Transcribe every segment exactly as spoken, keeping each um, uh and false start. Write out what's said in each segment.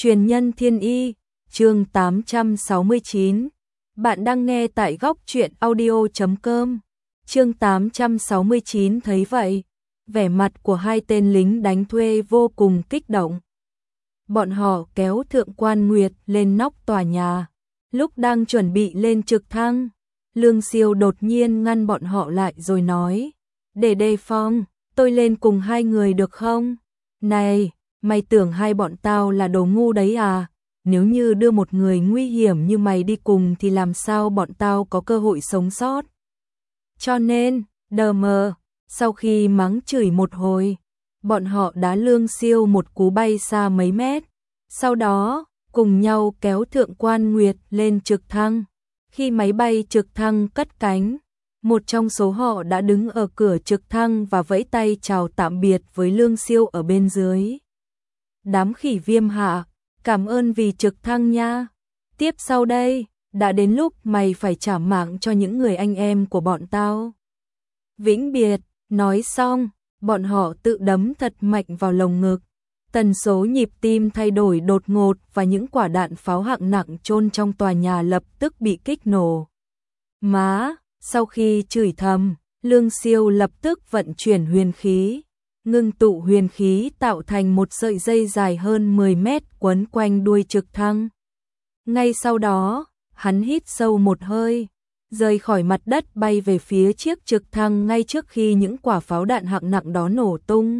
Truyền nhân thiên y, chương tám trăm sáu mươi chín. Bạn đang nghe tại góc truyện audio chấm com. Chương tám trăm sáu mươi chín thấy vậy, vẻ mặt của hai tên lính đánh thuê vô cùng kích động. Bọn họ kéo Thượng Quan Nguyệt lên nóc tòa nhà, lúc đang chuẩn bị lên trực thăng, Lương Siêu đột nhiên ngăn bọn họ lại rồi nói: "Để đề phòng, tôi lên cùng hai người được không?" "Này, mày tưởng hai bọn tao là đồ ngu đấy à? Nếu như đưa một người nguy hiểm như mày đi cùng thì làm sao bọn tao có cơ hội sống sót?" Cho nên, đờ mờ, sau khi mắng chửi một hồi, bọn họ đá Lương Siêu một cú bay xa mấy mét, sau đó cùng nhau kéo Thượng Quan Nguyệt lên trực thăng. Khi máy bay trực thăng cất cánh, một trong số họ đã đứng ở cửa trực thăng và vẫy tay chào tạm biệt với Lương Siêu ở bên dưới. "Đám khỉ viêm hạ, cảm ơn vì trực thăng nha. Tiếp sau đây, đã đến lúc mày phải trả mạng cho những người anh em của bọn tao. Vĩnh biệt." Nói xong, bọn họ tự đấm thật mạnh vào lồng ngực. Tần số nhịp tim thay đổi đột ngột và những quả đạn pháo hạng nặng chôn trong tòa nhà lập tức bị kích nổ. Má, sau khi chửi thầm, Lương Siêu lập tức vận chuyển huyền khí, ngưng tụ huyền khí tạo thành một sợi dây dài hơn mười mét quấn quanh đuôi trực thăng. Ngay sau đó, hắn hít sâu một hơi, rời khỏi mặt đất bay về phía chiếc trực thăng ngay trước khi những quả pháo đạn hạng nặng đó nổ tung.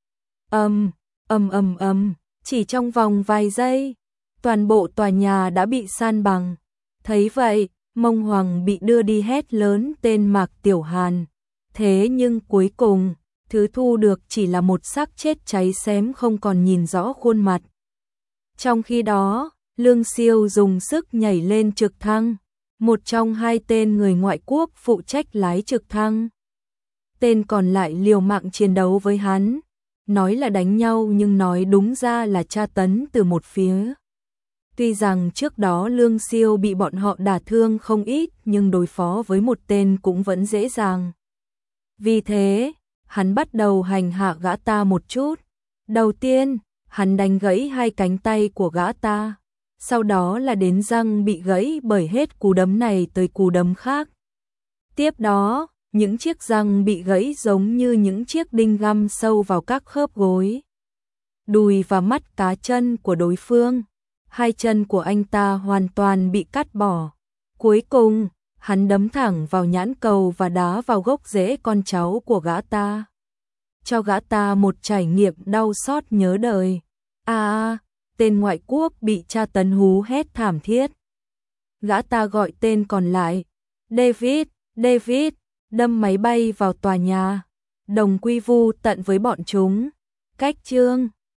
Ầm, ầm ầm ầm, chỉ trong vòng vài giây, toàn bộ tòa nhà đã bị san bằng. Thấy vậy, Mông Hoàng bị đưa đi hét lớn tên Mạc Tiểu Hàn. Thế nhưng cuối cùng, thứ thu được chỉ là một xác chết cháy xém không còn nhìn rõ khuôn mặt. Trong khi đó, Lương Siêu dùng sức nhảy lên trực thăng, một trong hai tên người ngoại quốc phụ trách lái trực thăng. Tên còn lại liều mạng chiến đấu với hắn, nói là đánh nhau nhưng nói đúng ra là tra tấn từ một phía. Tuy rằng trước đó Lương Siêu bị bọn họ đả thương không ít nhưng đối phó với một tên cũng vẫn dễ dàng. Vì thế, hắn bắt đầu hành hạ gã ta một chút. Đầu tiên, hắn đánh gãy hai cánh tay của gã ta, sau đó là đến răng bị gãy bởi hết cú đấm này tới cú đấm khác. Tiếp đó, những chiếc răng bị gãy giống như những chiếc đinh găm sâu vào các khớp gối, đùi và mắt cá chân của đối phương. Hai chân của anh ta hoàn toàn bị cắt bỏ. Cuối cùng, hắn đấm thẳng vào nhãn cầu và đá vào gốc rễ con cháu của gã ta, cho gã ta một trải nghiệm đau xót nhớ đời. À, tên ngoại quốc bị tra tấn hú hét thảm thiết. Gã ta gọi tên còn lại: "David, David, đâm máy bay vào tòa nhà, đồng quy vu tận với bọn chúng." Cách chương